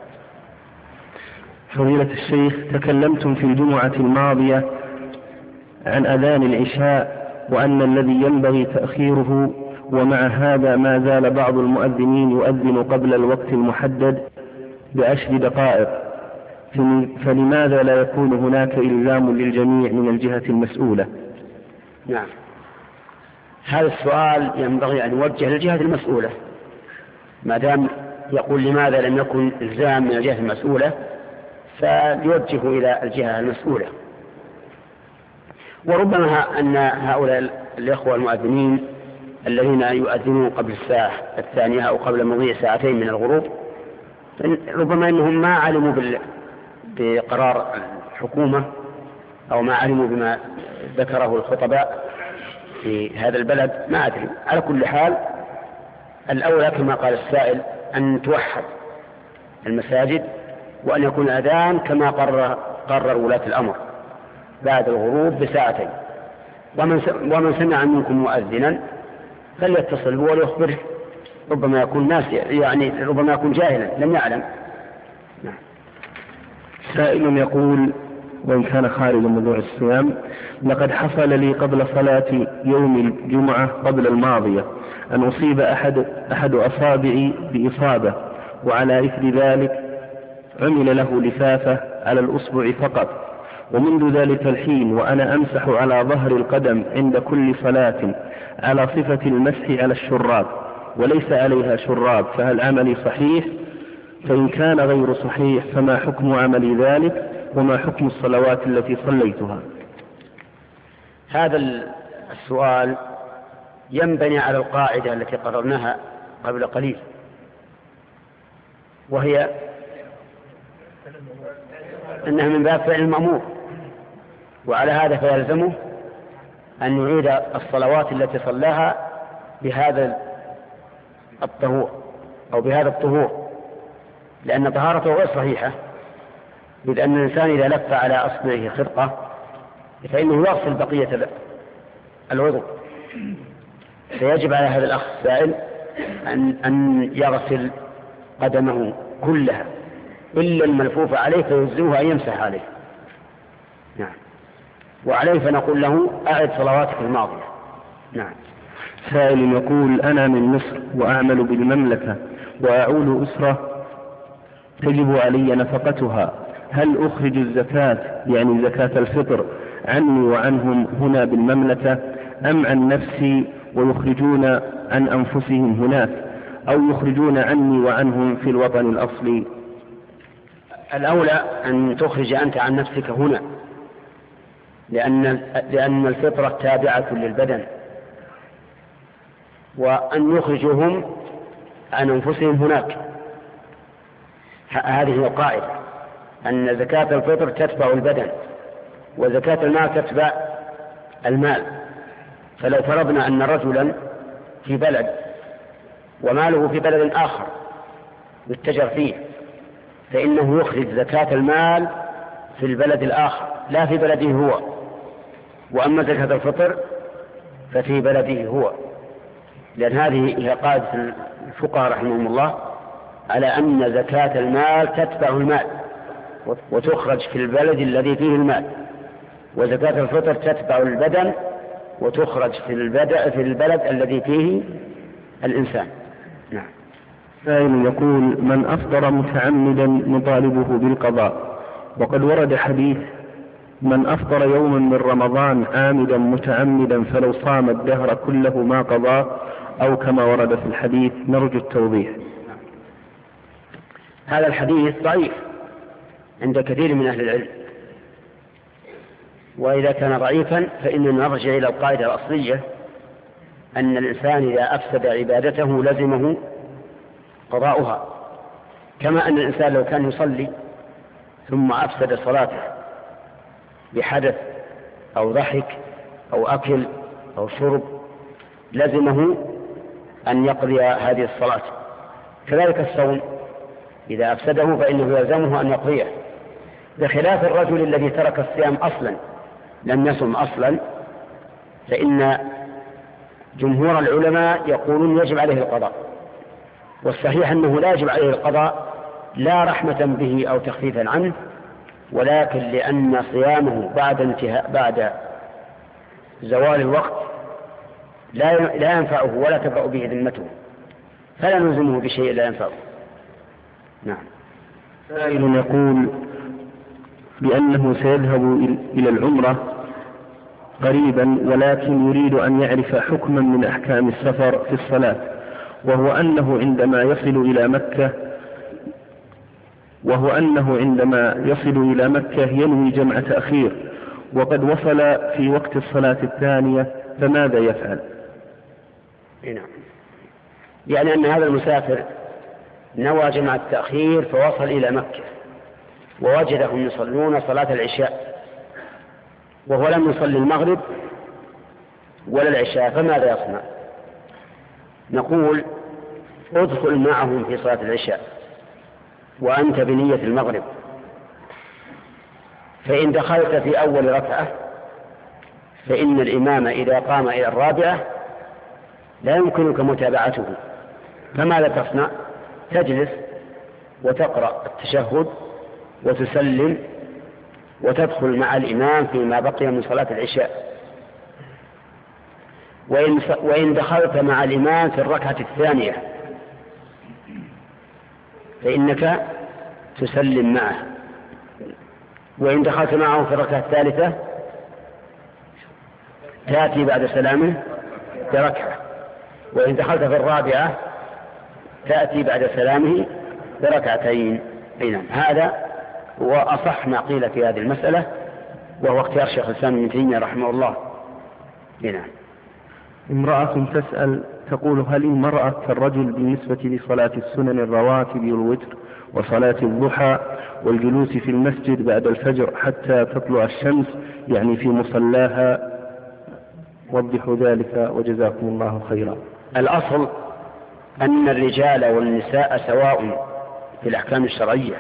فضيلة الشيخ، تكلمتم في الجمعة الماضية عن أذان العشاء وأن الذي ينبغي تأخيره، ومع هذا ما زال بعض المؤذنين يؤذن قبل الوقت المحدد بعشر دقائق، فلماذا لا يكون هناك إلزام للجميع من الجهة المسؤولة؟ نعم، هذا السؤال ينبغي أن يوجه للجهة المسؤولة. ما دام يقول لماذا لم يكن إلزام من الجهة المسؤولة فليوجه إلى الجهة المسؤولة. وربما أن هؤلاء الإخوة المؤذنين الذين يؤذنون قبل الساعة الثانية أو قبل مضي ساعتين من الغروب ربما أنهم ما علموا بقرار الحكومة أو ما علموا بما ذكره الخطباء في هذا البلد، ما أدري. على كل حال الأولى كما قال السائل أن توحد المساجد وأن يكون الأذان كما قرر, قرر ولاة الأمر بعد الغروب بساعتين. ومن, ومن سمع منكم مؤذنا فليتصل هو وليخبره، ربما يكون ناس يعني ربما يكون جاهلا لم يعلم. نعم. سائل يقول، وإن كان خارج موضوع الصيام: لقد حصل لي قبل صلاة يوم الجمعة قبل الماضية أن أصيب أحد, أحد أصابعي بإصابة، وعلى إثر ذلك عمل له لفافة على الأصبع فقط، ومنذ ذلك الحين وأنا أمسح على ظهر القدم عند كل صلاة على صفة المسح على الشراب وليس عليها شراب، فهل عملي صحيح؟ فإن كان غير صحيح فما حكم عملي ذلك؟ وما حكم الصلوات التي صليتها؟ هذا السؤال ينبني على القاعدة التي قررناها قبل قليل، وهي أنها من باب فعل المأمور، وعلى هذا فيلزمه أن يعيد الصلوات التي صلاها بهذا الطهور أو بهذا الطهور، لأن طهارته غير صحيحة، إذ أن الإنسان إذا لف على أصبعه خرقة فإنه يغسل بقية الوضوء، فيجب على هذا الأخ السائل أن, أن يغسل قدمه كلها إلا الملفوف عليه فيجزئه أن يمسح عليه. نعم. وعليه فنقول له أعد صلواتك الماضية. نعم. سائل يقول: أنا من مصر وأعمل بالمملكة وأعول أسرة تجب علي نفقتها، هل أخرج الزكاة يعني زكاة الفطر عني وعنهم هنا بالمملكة، أم عن نفسي ويخرجون عن أنفسهم هناك، أو يخرجون عني وعنهم في الوطن الأصلي؟ الأولى أن تخرج أنت عن نفسك هنا، لأن, لأن الفطرة تابعة للبدن، وأن يخرجهم عن أنفسهم هناك. هذه هي القاعدة، أن زكاة الفطر تتبع البدن وزكاة المال تتبع المال. فلو فرضنا أن رجلا في بلد وماله في بلد آخر يتجر فيه، فإنه يخرج زكاة المال في البلد الآخر لا في بلده هو، وأما زكاة الفطر ففي بلده هو، لأن هذه هي قاعدة الفقهاء رحمهم الله على أن زكاة المال تتبع المال وتخرج في البلد الذي فيه المال. وزكاة الفطر تتبع البدن وتخرج في البلد, في البلد الذي فيه الإنسان. نعم. سائل يقول: من أفطر متعمدا نطالبه بالقضاء، وقد ورد حديث: من أفطر يوما من رمضان عامدا متعمدا فلو صام الدهر كله ما قضى، أو كما ورد في الحديث. نرجو التوضيح. هذا الحديث ضعيف عند كثير من أهل العلم، وإذا كان ضعيفا فإننا نرجع إلى القاعدة الأصلية أن الإنسان إذا أفسد عبادته لزمه قضاؤها، كما أن الإنسان لو كان يصلي ثم أفسد صلاته بحدث أو ضحك أو أكل أو شرب لزمه أن يقضي هذه الصلاة. كذلك الصوم إذا أفسده فإنه يلزمه أن يقضيه، بخلاف الرجل الذي ترك الصيام أصلا لم يصم أصلا، فإن جمهور العلماء يقولون يجب عليه القضاء، والصحيح أنه لا يجب عليه القضاء لا رحمة به أو تخفيفا عنه، ولكن لأن صيامه بعد انتهاء بعد زوال الوقت لا لا ينفعه ولا تبرأ به ذمته، فلا نلزمه بشيء لا ينفعه. نعم. سائل يقول بأنه سيذهب إلى العمرة قريبا، ولكن يريد أن يعرف حكما من أحكام السفر في الصلاة، وهو أنه عندما يصل إلى مكة وهو أنه عندما يصل إلى مكة ينوي جمع تأخير، وقد وصل في وقت الصلاة الثانية، فماذا يفعل؟ نعم. يعني أن هذا المسافر نوى جمع التأخير فوصل إلى مكة ووجدهم يصلون صلاة العشاء وهو لم يصلي المغرب ولا العشاء، فماذا يصنع؟ نقول: ادخل معهم في صلاة العشاء وأنت بنية المغرب، فإن دخلت في أول ركعة فإن الإمام إذا قام إلى الرابعة لا يمكنك متابعته، فماذا تصنع؟ تجلس وتقرأ التشهد وتسلم وتدخل مع الإمام فيما بقي من صلاة العشاء. وإن, وإن دخلت مع الإمام في الركعة الثانية فإنك تسلم معه، وإن دخلت معه في الركعة الثالثة تأتي بعد سلامه بركعة، وإن دخلت في الرابعة تأتي بعد سلامه بركعتين. نعم. هذا هو أصح ما قيل في هذه المسألة، وهو اختيار شيخ الإسلام ابن تيمية رحمه الله. نعم. امرأة تسأل تقول: هل المرأة كالرجل بالنسبة لصلاة السنن الرواتب والوتر وصلاة الضحى والجلوس في المسجد بعد الفجر حتى تطلع الشمس، يعني في مصلاها؟ وضحوا ذلك وجزاكم الله خيرا. الأصل أن الرجال والنساء سواء في الأحكام الشرعية،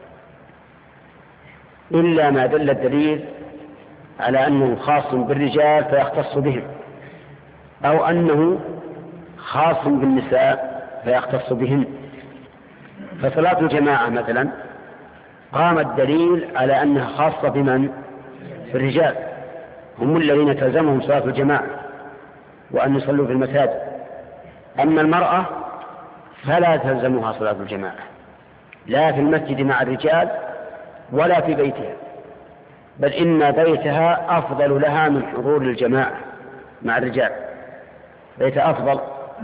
إلا ما دل الدليل على أنه خاص بالرجال فيختص بهم، أو أنه خاص بالنساء فيختص بهم. فصلاة الجماعة مثلا قام الدليل على أنها خاصة بمن؟ في الرجال، هم الذين تلزمهم صلاة الجماعة وأن يصلوا في المساجد. أما المرأة فلا تلزمها صلاة الجماعة، لا في المسجد مع الرجال ولا في بيتها، بل إن بيتها أفضل لها من حضور الجماعة مع الرجال، بيتها أفضل،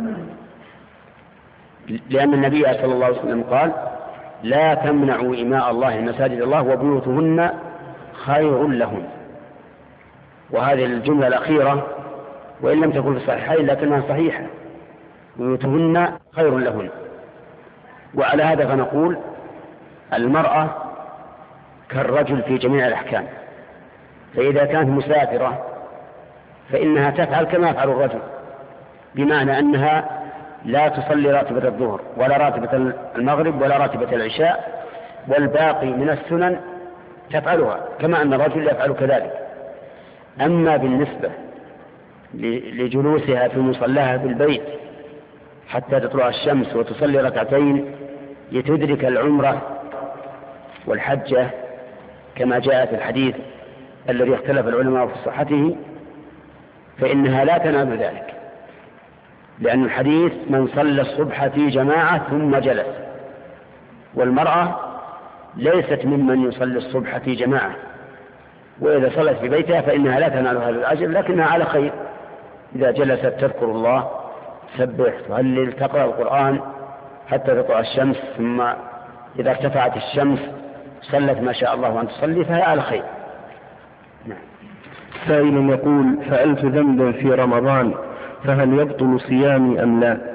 لأن النبي صلى الله عليه وسلم قال: لا تمنعوا إماء الله مساجد الله وبيوتهن خير لهن. وهذه الجملة الأخيرة وإن لم تكن في الصحيحين لكنها صحيحة، بيوتهن خير لهن. وعلى هذا فنقول: المرأة كالرجل في جميع الأحكام، فإذا كانت مسافرة فإنها تفعل كما يفعل الرجل، بمعنى أنها لا تصلي راتبة الظهر ولا راتبة المغرب ولا راتبة العشاء، والباقي من السنن تفعلها كما أن الرجل يفعل كذلك. أما بالنسبة لجلوسها في مصلاها في البيت حتى تطلع الشمس وتصلي ركعتين لتدرك العمرة والحجة كما جاء في الحديث الذي اختلف العلماء في صحته فإنها لا تنال ذلك، لأن الحديث من صلى الصبح في جماعة ثم جلس، والمرأة ليست ممن يصلي الصبح في جماعة، وإذا صلت في بيتها فإنها لا تنال هذا الأجر، لكنها على خير إذا جلست تذكر الله، تسبح، تهلل، تقرأ القرآن حتى تطلع الشمس، ثم إذا ارتفعت الشمس صلت ما شاء الله أن تصلي، فهي على خير. نعم. سائل يقول: فعلت ذنبا في رمضان فهل يبطل صيامي أم لا؟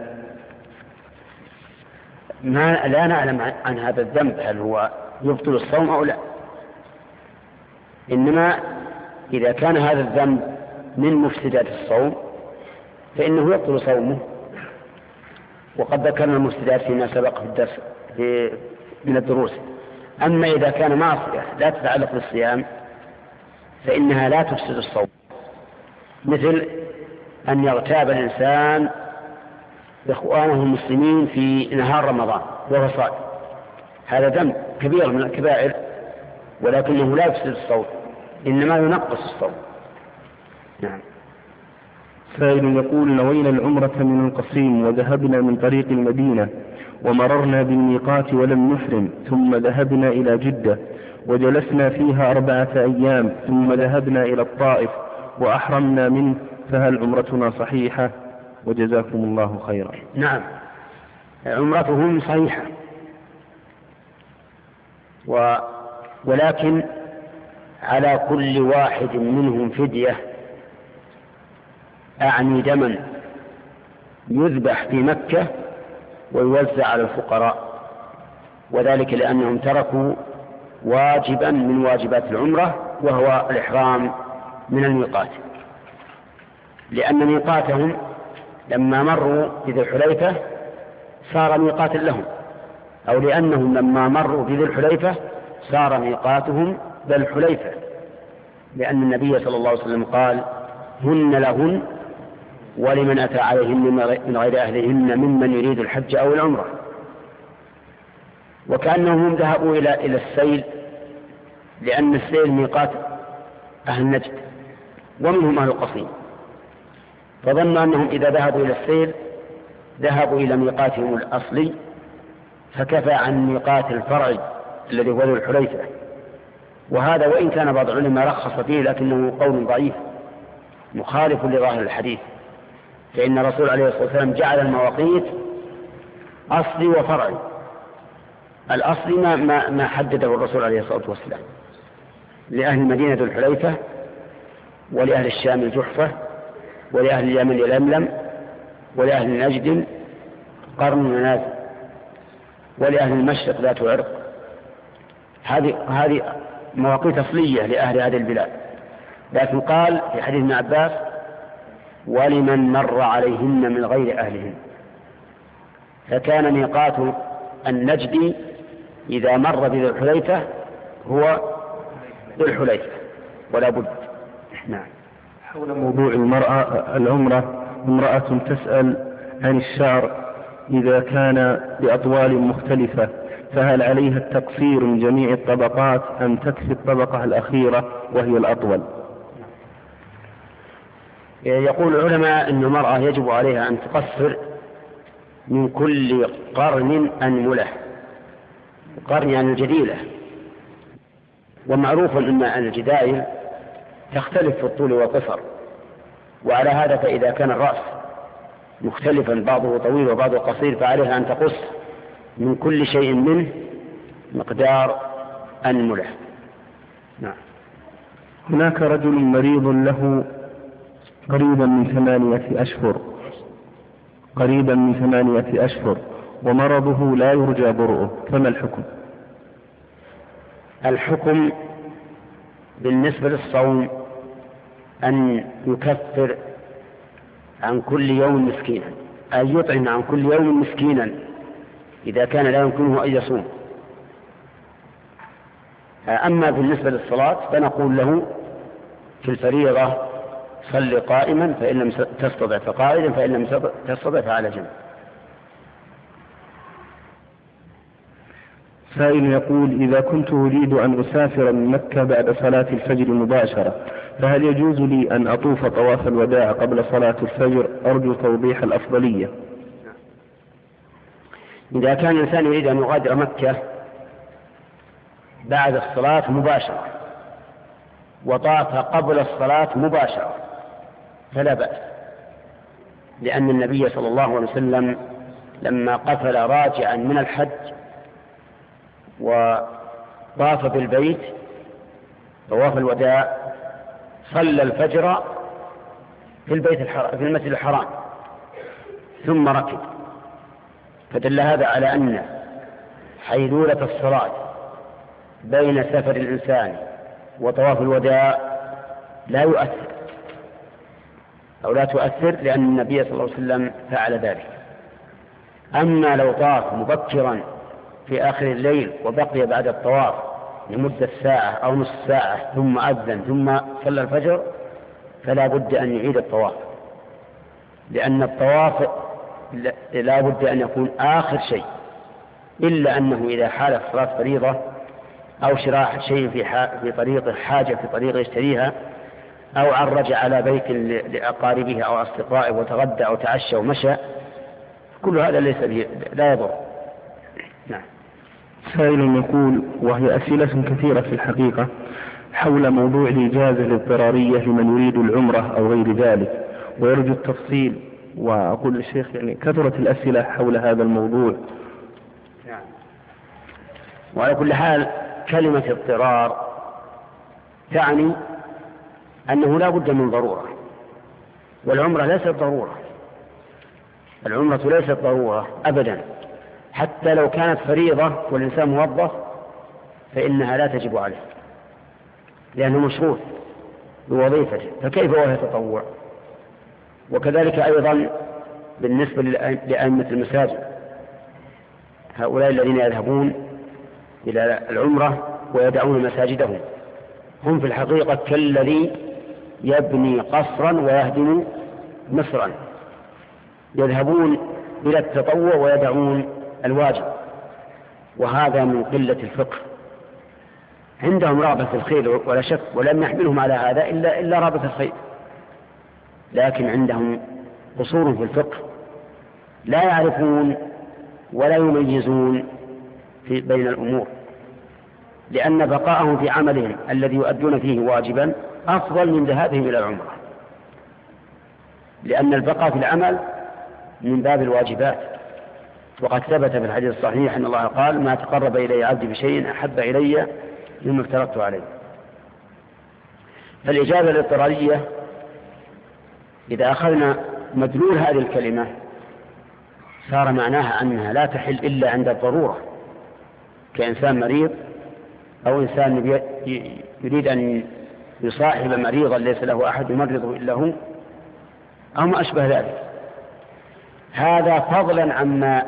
ما لا نعلم عن هذا الذنب هل هو يبطل الصوم أو لا، إنما إذا كان هذا الذنب من مفسدات الصوم فإنه يبطل صومه، وقد ذكرنا المفسدات فيما سبق في الدرس في من الدروس. أما إذا كان معصية لا تتعلق بالصيام فإنها لا تفسد الصوم، مثل أن يغتاب الإنسان إخوانه المسلمين في نهار رمضان وهو صائم، هذا ذنب كبير من الكبائر، ولكنه لا يفسد الصوم، إنما ينقص الصوم. نعم. سائل يقول: نوينا العمرة من القصيم وذهبنا من طريق المدينة ومررنا بالميقات ولم نحرم، ثم ذهبنا إلى جدة وجلسنا فيها أربعة أيام، ثم ذهبنا إلى الطائف وأحرمنا منه، فهل عمرتنا صحيحة؟ وجزاكم الله خيرا. نعم، عمرتهم صحيحة، و... ولكن على كل واحد منهم فدية، أعني دما يذبح في مكة ويوزع على الفقراء، وذلك لأنهم تركوا واجبا من واجبات العمرة وهو الإحرام من الميقات، لأن ميقاتهم لما مروا بذي الحليفة صار ميقاتا لهم، أو لأنهم لما مروا بذي الحليفة صار ميقاتهم ذي الحليفة، لأن النبي صلى الله عليه وسلم قال: هن لهن ولمن أتى عليهن من غير أهلهن ممن يريد الحج أو العمرة. وكأنهم ذهبوا إلى إلى السيل، لأن السيل ميقات أهل نجد ومنهم أهل القصيم، فظنوا أنهم إذا ذهبوا إلى السيل ذهبوا إلى ميقاتهم الأصلي، فكفى عن ميقات الفرع الذي هو ذو الحليفة. وهذا وإن كان بعض العلماء رخص فيه لكنه قول ضعيف مخالف لظاهر الحديث، فإن الرسول عليه الصلاة والسلام جعل المواقيت أصلي وفرعي. الأصلي ما, ما, ما حدده الرسول عليه الصلاة والسلام، لأهل المدينة ذو الحليفة، ولأهل الشام الجحفة، ولأهل اليمن اليملم، ولأهل نجد قرن منازل، ولأهل المشرق ذات عرق. هذه هذه مواقيت أصلية لأهل هذه البلاد، لكن قال في حديث ابن عباس: ولمن مر عليهن من غير أهلهن. فكان ميقات النجدي إذا مر بذي الحليفة هو ذي الحليفة ولا بد. نعم. حول موضوع المرأة العمرة، امرأة تسأل عن الشعر إذا كان بأطوال مختلفة، فهل عليها التقصير من جميع الطبقات أم تكفي الطبقة الأخيرة وهي الأطول؟ يقول العلماء أن المرأة يجب عليها أن تقصر من كل قرن أنملة، قرن يعني الجديلة، ومعروف أن الجدائل تختلف في الطول والقصر، وعلى هذا فإذا كان الرأس مختلفا بعضه طويل وبعضه قصير فعليها أن تقص من كل شيء منه مقدار أنملة. نعم. هناك رجل مريض له قريبا من ثمانية أشهر قريبا من ثمانية أشهر ومرضه لا يرجى برؤه، فما الحكم؟ الحكم بالنسبة للصوم أن يكفر عن كل يوم مسكينا، أن يطعم عن كل يوم مسكينا إذا كان لا يمكنه أن يصوم. أما بالنسبة للصلاة فنقول له في الفريضة: صل قائما فإن لم تستطع فقاعدا فإن لم تستطع فعلى جنب. سائل يقول: إذا كنت أريد أن أسافر من مكة بعد صلاة الفجر مباشرة، فهل يجوز لي أن أطوف طواف الوداع قبل صلاة الفجر؟ أرجو توضيح الأفضلية. إذا كان الإنسان يريد أن يغادر مكة بعد الصلاة مباشرة وطاف قبل الصلاة مباشرة فلا بأس، لأن النبي صلى الله عليه وسلم لما قفل راجعا من الحج وطاف بالبيت طواف الوداع صلى الفجر في البيت الحرام في المسجد الحرام ثم ركب، فدل هذا على أن حيلولة الصلاة بين سفر الإنسان وطواف الوداع لا يؤثر أو لا تؤثر، لأن النبي صلى الله عليه وسلم فعل ذلك. أما لو طاف مبكرا في آخر الليل وبقي بعد الطواف لمدة ساعة أو نصف ساعة ثم أذن ثم صلى الفجر فلا بد أن يعيد الطواف، لأن الطواف لا بد أن يكون آخر شيء، إلا أنه إذا حالت صلاة فريضة أو شراء شيء في, في طريق حاجة في طريق يشتريها أو عرج على بيت لأقاربه أو أصدقائه وتغدى أو تعشى ومشى، كل هذا ليس به لا يضر. نعم. سائل يقول: وهي أسئلة كثيرة في الحقيقة حول موضوع الإجازة الاضطرارية لمن يريد العمرة أو غير ذلك، ويرجو التفصيل. وأقول للشيخ يعني كثرت الأسئلة حول هذا الموضوع. نعم. وعلى كل حال كلمة اضطرار تعني أنه لا بد من ضرورة، والعمرة ليست ضرورة، العمرة ليست ضرورة أبدا، حتى لو كانت فريضة والإنسان موظف فإنها لا تجب عليه لأنه مشروط بوظيفته، فكيف هو يتطوع؟ وكذلك أيضا بالنسبة لأئمة المساجد، هؤلاء الذين يذهبون إلى العمرة ويدعون مساجدهم هم في الحقيقة كالذي يبني قصرا ويهدم مصرا، يذهبون إلى التطوع ويدعون الواجب، وهذا من قلة الفقه. عندهم رغبة في الخير ولا شك، ولم يحملهم على هذا إلا, إلا رغبة الخير، لكن عندهم قصور في الفقه، لا يعرفون ولا يميزون في بين الأمور، لأن بقاءهم في عملهم الذي يؤدون فيه واجبا أفضل من ذهابهم إلى العمرة، لأن البقاء في العمل من باب الواجبات، وقد ثبت في الحديث الصحيح أن الله قال: ما تقرب إلي عبدي بشيء أحب إلي مما افترضت عليه. فالإجابة الاضطرارية إذا أخذنا مدلول هذه الكلمة صار معناها أنها لا تحل إلا عند الضرورة، كإنسان مريض أو إنسان يريد أن يصاحب مريضا ليس له أحد يمرضه إلا هو أو ما أشبه ذلك. هذا فضلا عما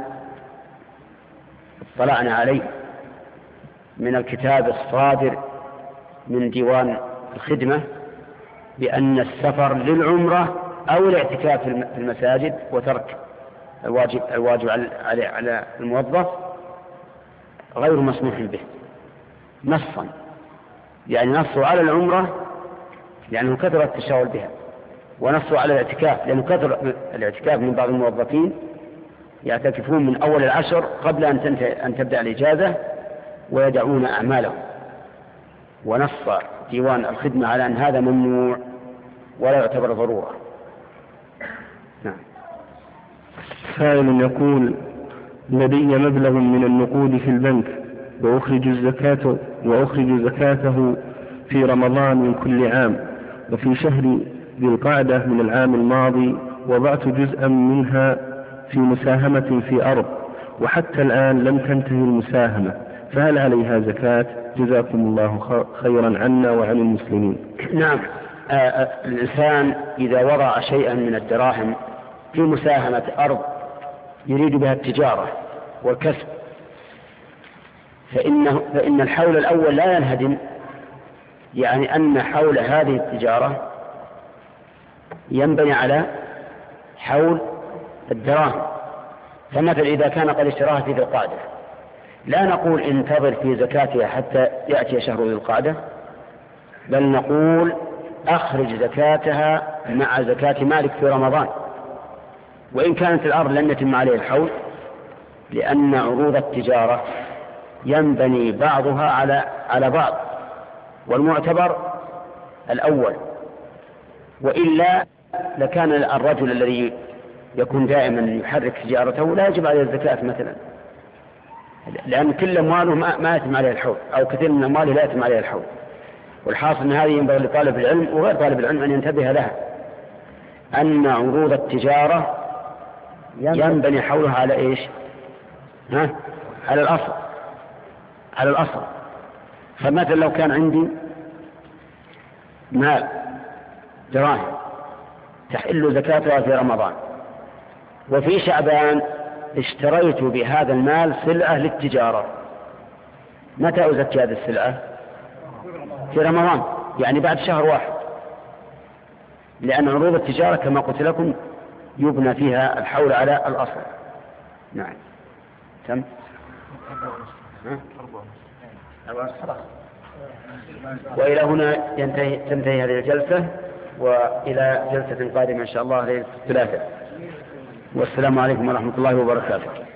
اطلعنا عليه من الكتاب الصادر من ديوان الخدمة بأن السفر للعمرة أو الاعتكاف في المساجد وترك الواجب, الواجب على, على الموظف غير مسموح به نصا، يعني نصوا على العمرة لأنه كثر التشاغل بها، ونصوا على الاعتكاف لأنه كثر الاعتكاف من بعض الموظفين يعتكفون من أول العشر قبل أن, أن تبدأ الإجازة ويدعون أعمالهم، ونص ديوان الخدمة على أن هذا ممنوع ولا يعتبر ضرورة. نعم. سائل يقول: لدي مبلغ من النقود في البنك وأخرج الزكاة وأخرج زكاته في رمضان من كل عام، وفي شهر ذي القعدة من العام الماضي وضعت جزءا منها في مساهمة في أرض، وحتى الآن لم تنتهي المساهمة، فهل عليها زكاة؟ جزاكم الله خيرا عنا وعن المسلمين. نعم. آه الإنسان إذا وضع شيئا من الدراهم في مساهمة أرض يريد بها التجارة والكسب فإنه فإن الحول الأول لا ينهدم، يعني أن حول هذه التجارة ينبني على حول الدراهم. فمثل إذا كان قد اشتراها في ذي القعدة لا نقول انتظر في زكاتها حتى يأتي شهر ذي القعدة، بل نقول أخرج زكاتها مع زكاة مالك في رمضان، وإن كانت الأرض لم يتم عليه الحول، لأن عروض التجارة ينبني بعضها على على بعض، والمعتبر الأول، وإلا لكان الرجل الذي يكون دائما يحرك تجارته لا يجب عليه الزكاة مثلا، لأن كل أمواله ما يتم عليه الحول، أو كثير من أمواله لا يتم عليه الحول. والحاصل أن هذه ينبغي لطالب العلم وغير طالب العلم أن ينتبه لها، أن عروض التجارة ينبني حولها على إيش؟ ها؟ على الأصل، على الأصل. فمثلا لو كان عندي مال دراهم تحل زكاتها في رمضان، وفي شعبان اشتريت بهذا المال سلعة للتجارة، متى أزكي هذه السلعة؟ في رمضان، يعني بعد شهر واحد، لأن عروض التجارة كما قلت لكم يبنى فيها الحول على الأصل. نعم. تم. وإلى هنا ينتهي تنتهي هذه الجلسة، وإلى جلسة قادمة إن شاء الله ليلة الثلاثاء. والسلام عليكم ورحمة الله وبركاته.